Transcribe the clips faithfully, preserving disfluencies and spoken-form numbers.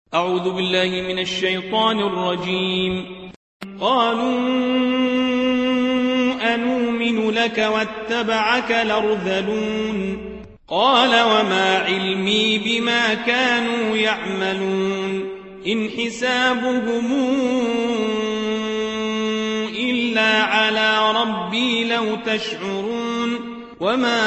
أعوذ بالله من الشيطان الرجيم. قالوا أنؤمن لك واتبعك الأرذلون قال وما علمي بما كانوا يعملون إن حسابهم إلا على ربي لو تشعرون وما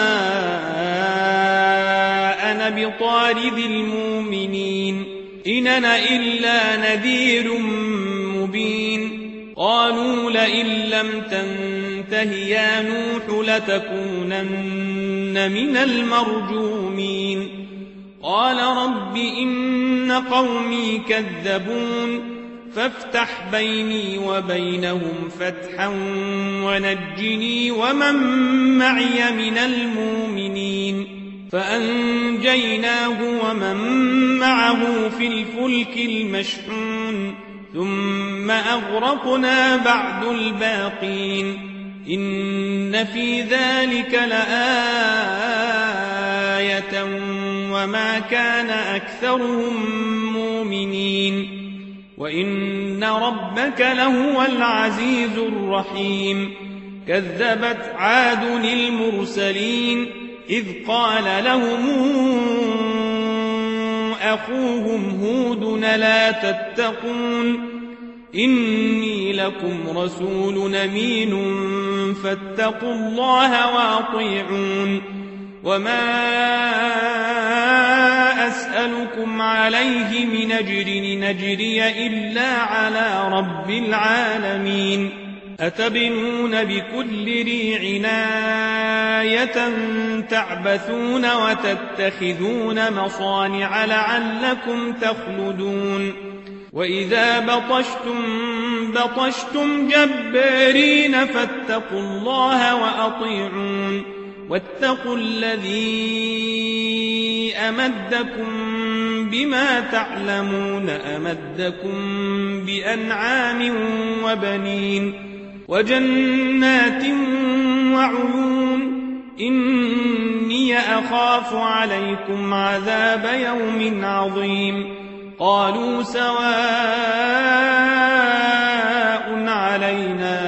أنا بطارد المؤمنين إن أنا إلا نذير مبين قالوا لئن لم تنته يا نوح لتكونن من المرجومين قال رب إن قومي كذبون فافتح بيني وبينهم فتحا ونجني ومن معي من المؤمنين فأنجيناه ومن معه في الفلك المشحون ثم أغرقنا بعد الباقين إن في ذلك لآية وما كان أكثرهم مؤمنين وإن ربك لهو العزيز الرحيم كذبت عاد المرسلين إذ قال لهم أخوهم هود لا تتقون إني لكم رسول أمين فاتقوا الله وأطيعون وما أسألكم عليه من أجر نجري إلا على رب العالمين أتبنون بكل ريع آية تعبثون وتتخذون مصانع لعلكم تخلدون وإذا بطشتم بطشتم جبارين فاتقوا الله وأطيعون واتقوا الذي أمدكم بما تعلمون أمدكم بأنعام وبنين وجنات وعيون إني أخاف عليكم عذاب يوم عظيم قالوا سواء علينا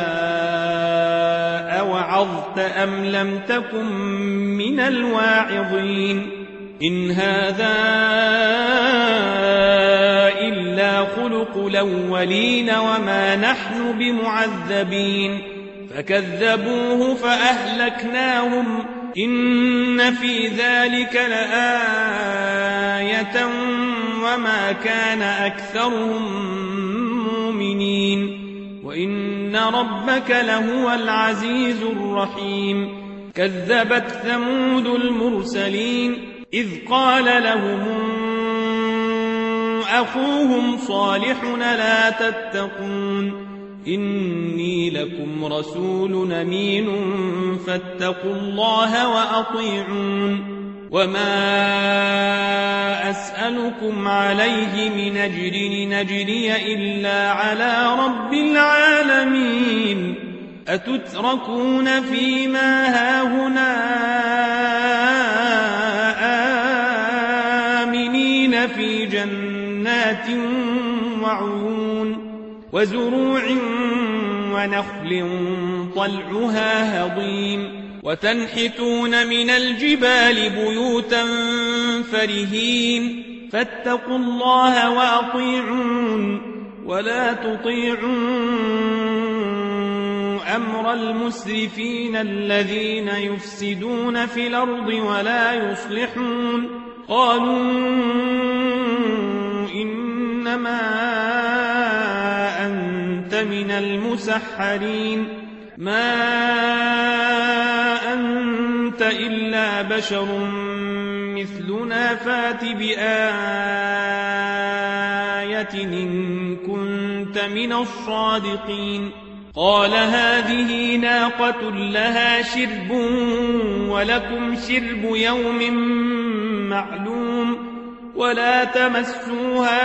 أوعظت أم لم تكن من الواعظين إن هذا إلا خلق الأولين وما نحن بمعذبين فكذبوه فأهلكناهم إن في ذلك لآية وما كان أكثرهم مؤمنين وإن ربك لهو العزيز الرحيم كذبت ثمود المرسلين إذ قال لهم أخوهم صالح لا تتقون إني لكم رسول أمين فاتقوا الله وأطيعون وما أسألكم عليه من أجر نجري إلا على رب العالمين أتتركون فيما هاهنا آمنين في جنات وعيون وزروع ونخل طلعها هضيم وتنحتون من الجبال بيوتا فرهين فاتقوا الله وأطيعون ولا تطيعوا أمر المسرفين الذين يفسدون في الأرض ولا يصلحون قالوا إنما أنت من المسحرين ما أنت إلا بشر مثلنا فات بآية إن كنت من الصادقين قال هذه ناقة لها شرب ولكم شرب يوم معلوم ولا تمسوها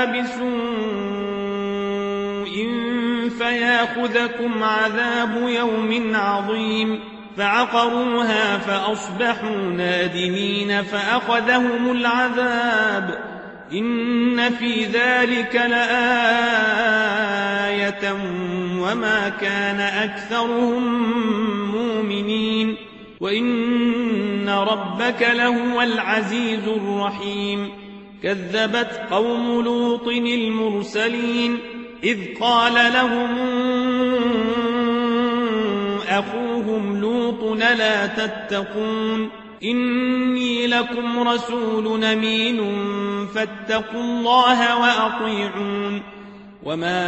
بسوء فياخذكم عذاب يوم عظيم فعقروها فأصبحوا نادمين فأخذهم العذاب إن في ذلك لآية وما كان أكثرهم مؤمنين وإن ربك لهو العزيز الرحيم كذبت قوم لوط المرسلين إذ قال لهم أخوهم لوط لا تتقون إني لكم رسول أمين فاتقوا الله وأطيعون وما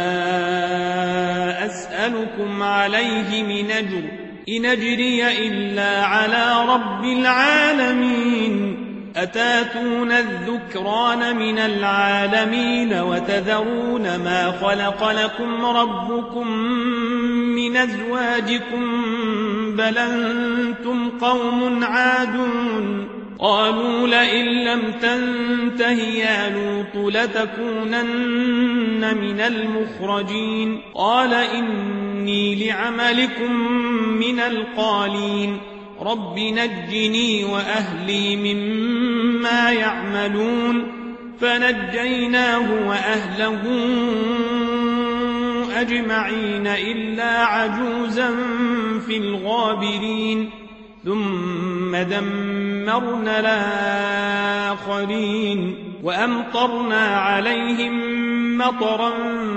أسألكم عليه من أجر إن أجري إلا على رب العالمين أتاتون الذكران من العالمين وتذرون ما خلق لكم ربكم من أزواجكم بل أنتم قوم عادون قالوا لئن لم تنته يا لوط لتكونن من المخرجين قال إني لعملكم من القالين رب نجني وأهلي مما يعملون فنجيناه وأهله أجمعين إلا عجوزا في الغابرين ثم دمرنا الآخرين وأمطرنا عليهم مطرا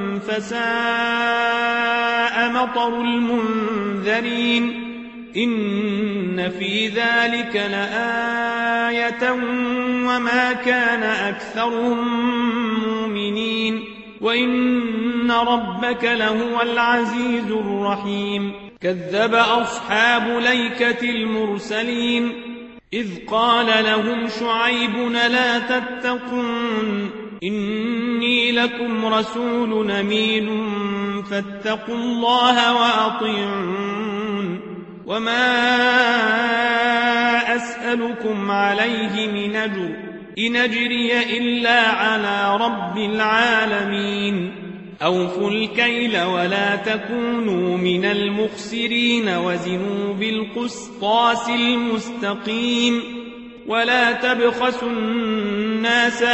فساء مطر المنذرين إن في ذلك لآية وما كان أكثرهم مؤمنين وإن ربك لهو العزيز الرحيم كذب أصحاب الأيكة المرسلين إذ قال لهم شعيب لا تتقون إني لكم رسول أمين فاتقوا الله وأطيعون وما أسألكم عليه من أجر إن أجري إلا على رب العالمين أوفوا الكيل ولا تكونوا من المخسرين وزنوا بالقسطاس المستقيم ولا تبخسوا الناس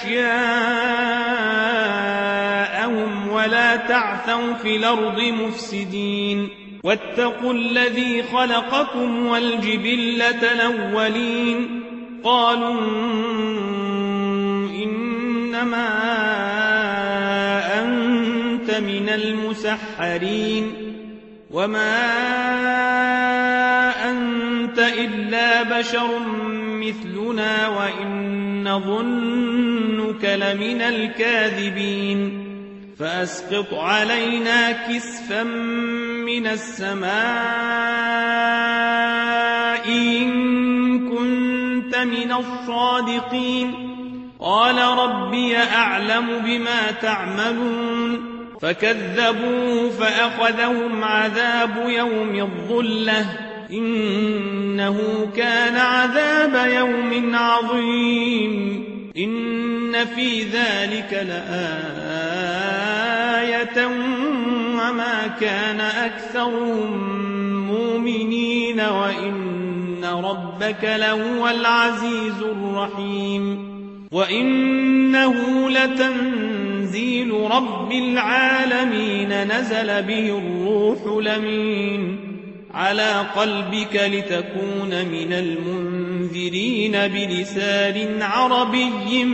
أشياءهم ولا تعثوا في الأرض مفسدين واتقوا الذي خلقكم والجبلة الأولين قالوا إنما أنت من المسحرين وما أنت إلا بشر مثلنا وإن نظنك لمن الكاذبين فأسقط علينا كسفا من السماء إن كنت من الصادقين قال ربي أعلم بما تعملون فكذبوه فأخذهم عذاب يوم الظلة إنه كان عذاب يوم عظيم إن في ذلك لآية وما كان أكثرهم مؤمنين وإن ربك لهو العزيز الرحيم وإنه لتنزيل رب العالمين نزل به الروح الأمين على قلبك لتكون من المنذرين بلسان عربي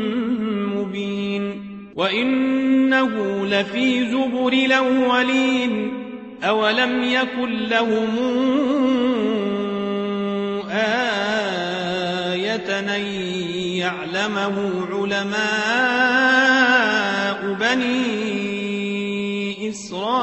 مبين وإنه لفي زبر الأولين أولم يكن لهم آية أن يعلمه علماء بني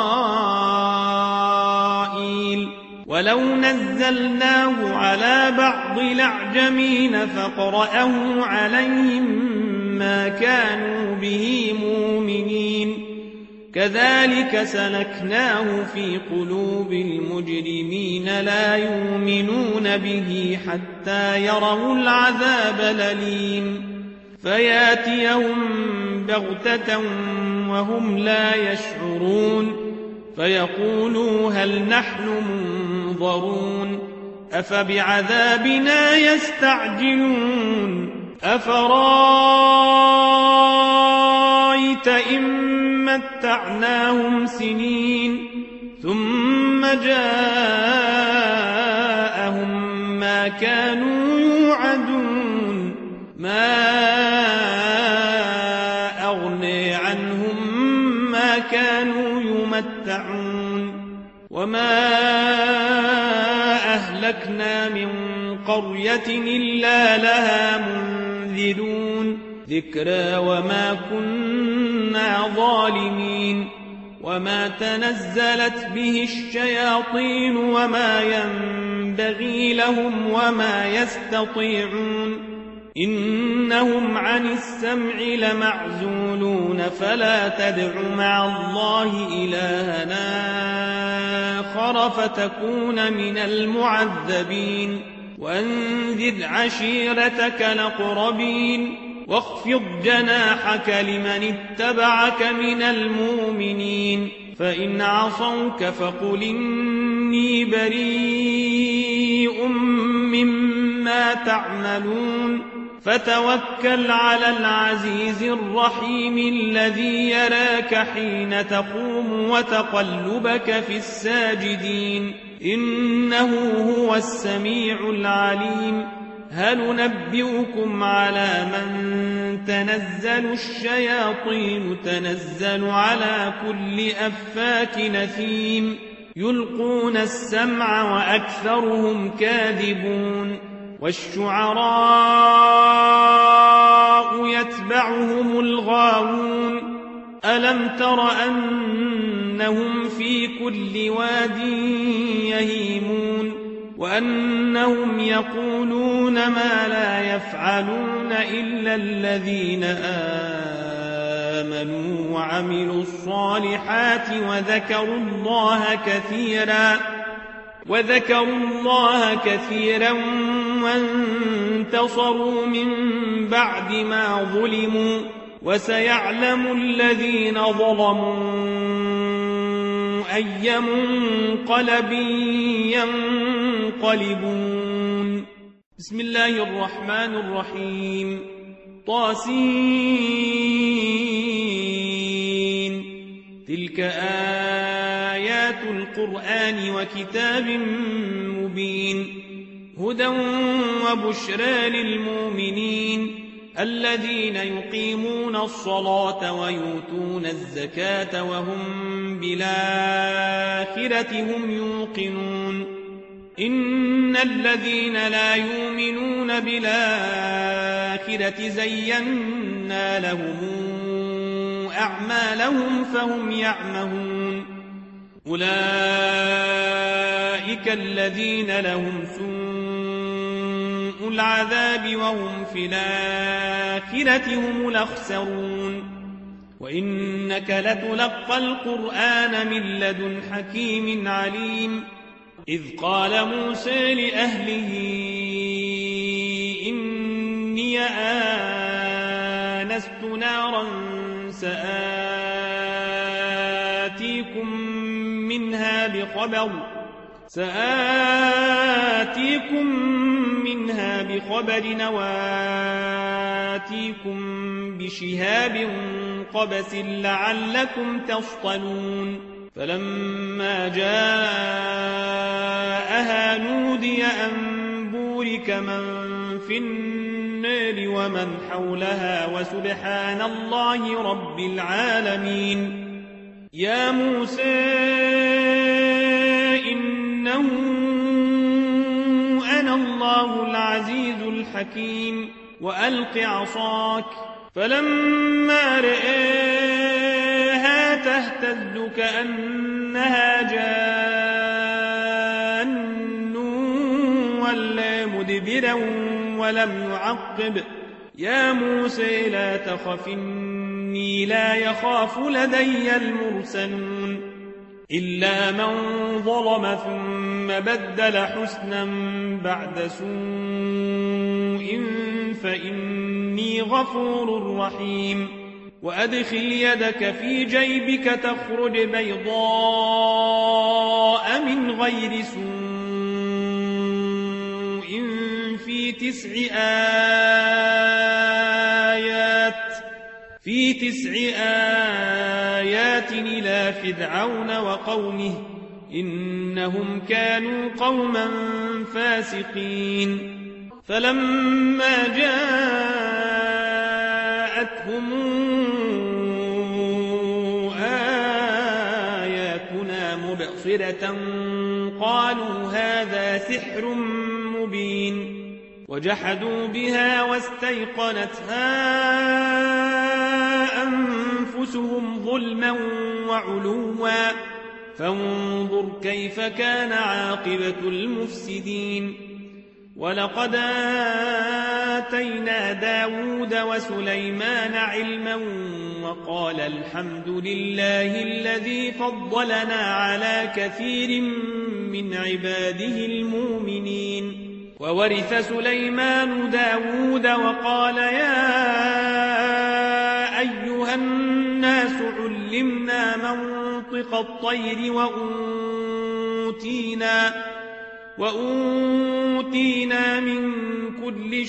إسرائيل ولو نزلناه على بعض الأعجمين فقرأه عليهم ما كانوا به مؤمنين كذلك سلكناه في قلوب المجرمين لا يؤمنون به حتى يروا العذاب الأليم فياتيهم بغتة وهم لا يشعرون فيقولوا هل نحن منظرون أفبعذابنا يستعجلون أفرايت إن متعناهم سنين ثم جاءهم ما كانوا يوعدون ما أغني عنهم ما كانوا يمتعون وما أهلكنا من قرية إلا لها منذرون ذكرى وما كنا ظالمين وما تنزلت به الشياطين وما ينبغي لهم وما يستطيعون إنهم عن السمع لمعزولون فلا تدع مع الله إلهنا آخر فتكون من المعذبين وأنذر عشيرتك الأقربين واخفض جناحك لمن اتبعك من المؤمنين فإن عصوك فقل إني بريء مما تعملون فتوكل على العزيز الرحيم الذي يراك حين تقوم وتقلبك في الساجدين إنه هو السميع العليم هل ننبئكم على من تنزل الشياطين تنزل على كل أفاك نثيم يلقون السمع وأكثرهم كاذبون والشعراء يتبعهم الغاوون ألم تر أنهم في كل واد يهيمون وأنهم يقولون ما لا يفعلون إلا الذين آمنوا وعملوا الصالحات وذكروا الله كثيرا وذكروا الله كثيرا وانتصروا من بعد ما ظلموا وسيعلم الذين ظلموا أي منقلب ينقلبون بسم الله الرحمن الرحيم طاسين تلك آيات القرآن وكتاب مبين هدى وبشرى للمؤمنين الذين يقيمون الصلاة ويؤتون الزكاة وهم بالآخرة هم يوقنون إن الذين لا يؤمنون بالآخرة زينا لهم أعمالهم فهم يعمهون أولئك الذين لهم سوء العذاب وهم في الآخرة هم الأخسرون وإنك لتلقى القرآن من لدن حكيم عليم إذ قال موسى لأهله إني آنست نارا سآتيكم منها بخبر سآتيكم منها بخبر وآتيكم بشهاب قبس لعلكم تصطلون فلما جاءها نودي أن بورك من في النار ومن حولها وسبحان الله رب العالمين يا موسى إنه أنا الله العزيز الحكيم وألق عصاك فلما رآها تهتز كأنها جان ولا مدبرا ولم يعقب يا موسى لا تخف إني لا يخاف لدي المرسلون إلا من ظلم ثم بدل حسنا بعد سوء فإني غفور رحيم وأدخل يدك في جيبك تخرج بيضاء من غير سوء في في تسع آيات في تسع آيات إلى فرعون وقومه إنهم كانوا قوما فاسقين فلما جاءتهم آياتنا مبصرة قالوا هذا سحر مبين وجحدوا بها واستيقنتها أنفسهم ظلما وعلوا فانظر كيف كان عاقبة المفسدين ولقد آتينا داود وسليمان علما وقال الحمد لله الذي فضلنا على كثير من عباده المؤمنين وورث سليمان داود وقال يا أيها الناس علمنا منطق الطير وأوتينا, وأوتينا من كل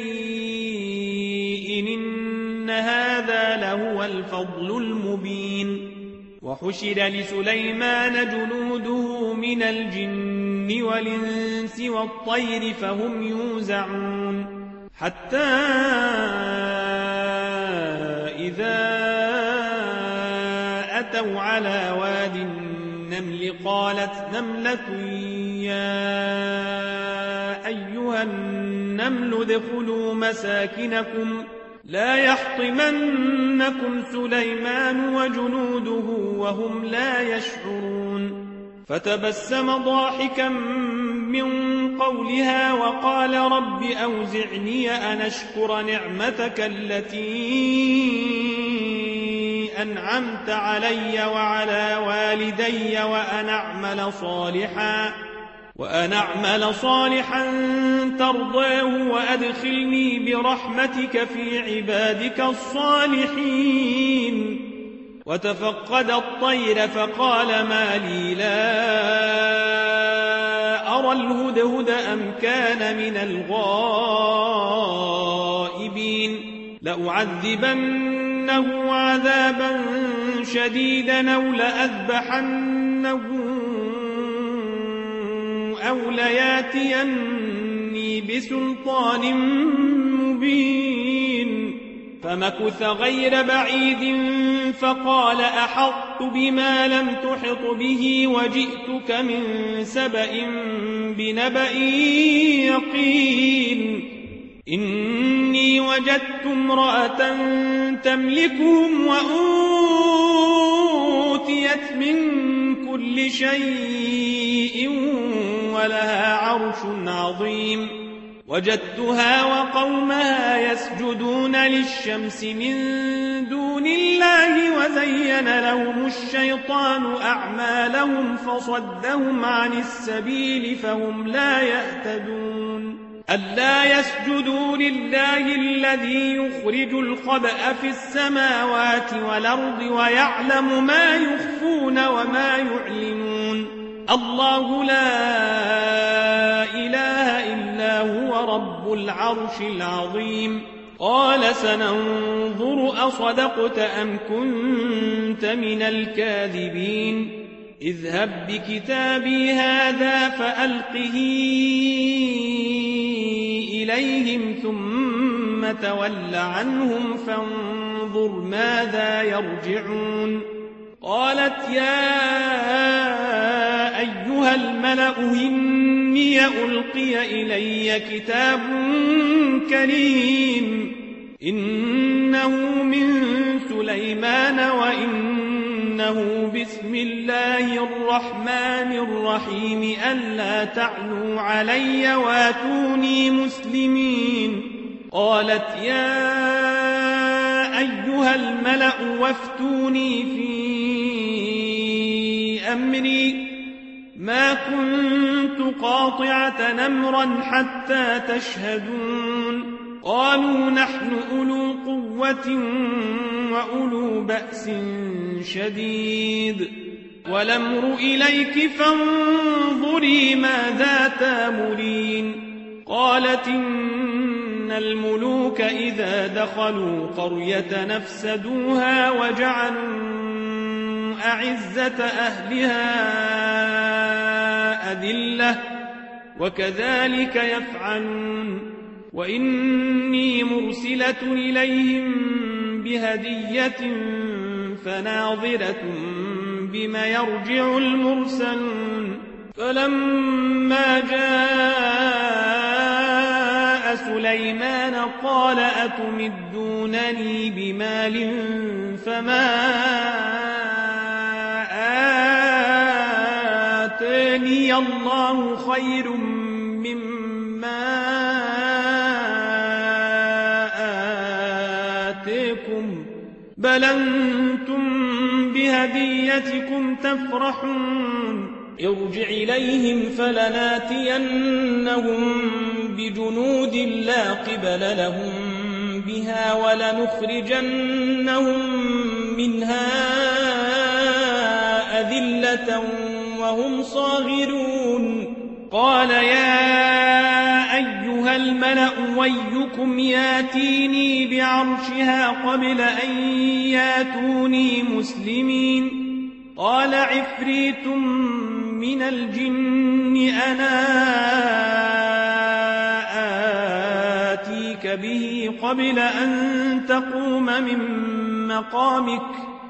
شيء إن هذا لهو الفضل المبين وحشر لسليمان جنوده من الجن والإنس والطير فهم يوزعون حتى إذا أتوا على واد النمل قالت نملة يا أيها النمل ادخلوا مساكنكم لا يحطمنكم سليمان وجنوده وهم لا يشعرون فتبسم ضاحكا من قولها وقال رب أوزعني أن أشكر نعمتك التي أنعمت علي وعلى والدي وأن أعمل صالحا وأن أعمل صالحا ترضاه وأدخلني برحمتك في عبادك الصالحين وتفقد الطير فقال ما لي لا أرى الهدهد أم كان من الغائبين لأعذبنه عذابا شديدا أو لأذبحنه أو لياتيني بسلطان مبين فمكث غير بعيد فقال أحطت بما لم تحط به وجئتك من سبأ بنبأ يقين إني وجدت امرأة تملكهم وأوتيت من كل شيء ولها عرش عظيم وجدتها وقومها يسجدون للشمس من دون الله وزين لهم الشيطان أعمالهم فصدهم عن السبيل فهم لا يهتدون ألا يسجدوا لله الذي يخرج الخبأ في السماوات والأرض ويعلم ما يخفون وما يعلنون الله لا إله إلا هو رب العرش العظيم قال سننظر أصدقت أم كنت من الكاذبين اذهب بكتابي هذا فألقه إليهم ثم تول عنهم فانظر ماذا يرجعون قالت يا أيها الملأ إني ألقي إلي كتاب كريم إنه من سليمان وإنه بسم الله الرحمن الرحيم ألا تعلوا علي واتوني مسلمين قالت يا أيها الملأ وافتوني في أمري ما كنت قاطعة نمرا حتى تشهدون قالوا نحن أولو قوة وأولو بأس شديد والأمر إليك فانظري ماذا تامرين قالت إن الملوك إذا دخلوا قرية نفسدوها وجعلوا أعزة أهلها أذلة وكذلك يفعلون وإني مرسلة إليهم بهدية فناظرة بما يرجع المرسلون فلما جاء سليمان قال أتمدونني بمال فما آتاني الله خير مما آتيكم بل أنتم بهديتكم تفرحون ارجع إليهم فلناتينهم بجنود لا قبل لهم بها ولنخرجنهم منها أذلة وهم صاغرون قال يا أيها الملأ ويكم ياتيني بعرشها قبل أن ياتوني مسلمين قال عفريت من الجن أنا آتيك به قبل أن تقوم من مقامك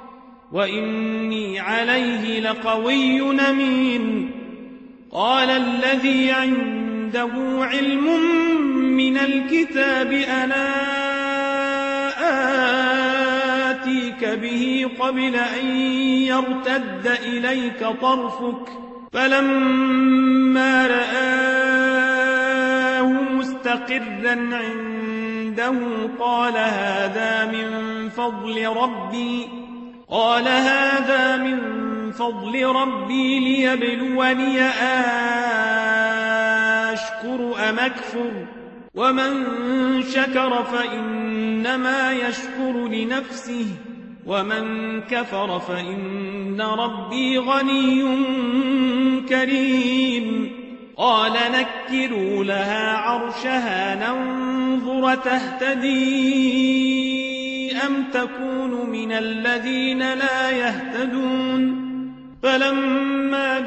وإني عليه لقوي أمين قال الذي عنده علم من الكتاب أنا آتيك به قبل أن يرتد إليك طرفك فلما رآه مستقرا عنده قال هذا من فضل ربي قال هذا من فضل ربي ليبلوني أشكر أم أكفر ومن شكر فإنما يشكر لنفسه ومن كفر فإن ربي غني كريم قال نكروا لها عرشها ننظر تهتدي أم تكون من الذين لا يهتدون فلما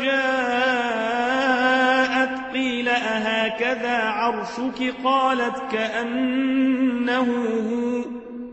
جاءت قيل أهكذا عرشك قالت كأنه هو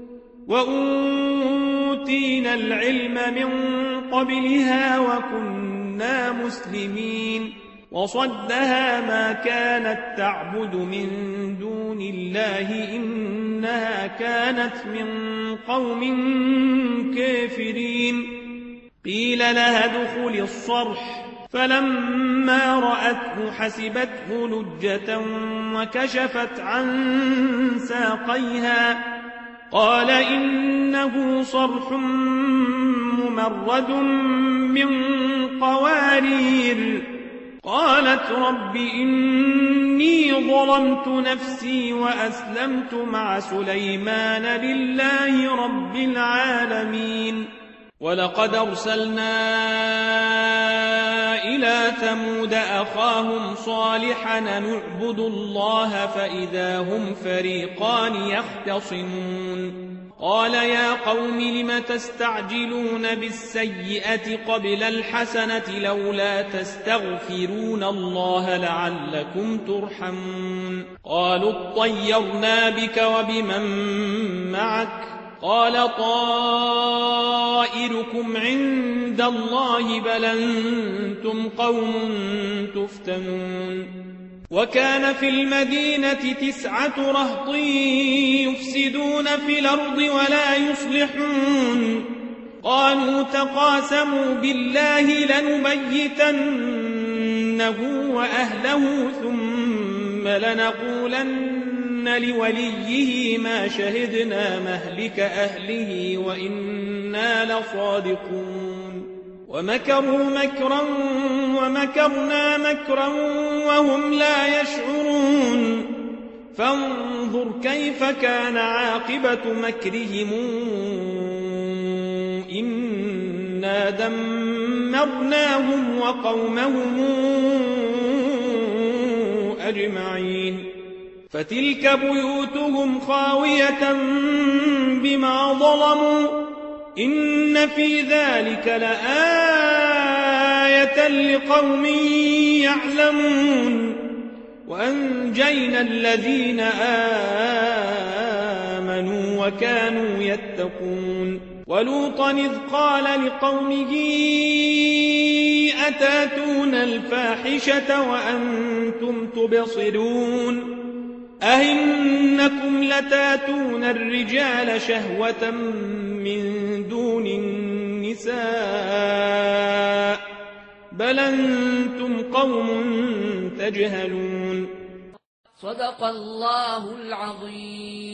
وأوتينا العلم من قبلها وكنا مسلمين وصدها ما كانت تعبد من دون الله إنها كانت من قوم كافرين قيل لها ادخل الصرح فلما رأته حسبته لجة وكشفت عن ساقيها قال إنه صرح ممرد من قوارير قالت رب إني ظلمت نفسي وأسلمت مع سليمان لله رب العالمين ولقد أرسلنا إلى ثمود أخاهم صالحا نعبد الله فإذا هم فريقان يختصمون قال يا قوم لم تستعجلون بالسيئة قبل الحسنة لولا تستغفرون الله لعلكم ترحمون قالوا اطيرنا بك وبمن معك قال طائركم عند الله بل أنتم قوم تفتنون وكان في المدينة تسعة رهط يفسدون في الأرض ولا يصلحون قالوا تقاسموا بالله لنبيتنه وأهله ثم لنقولن لوليه ما شهدنا مهلك أهله وإنا لصادقون ومكروا مكرا ومكرنا مكرا وهم لا يشعرون فانظر كيف كان عاقبة مكرهم إنا دمرناهم وقومهم أجمعين فتلك بيوتهم خاوية بما ظلموا إن في ذلك لآية لقوم يعلمون وأنجينا الذين آمنوا وكانوا يتقون ولوطا إذ قال لقومه أتاتون الفاحشة وأنتم تبصرون أئنكم لتاتون الرجال شهوة من دون النساء بل أنتم قوم تجهلون. صدق الله العظيم.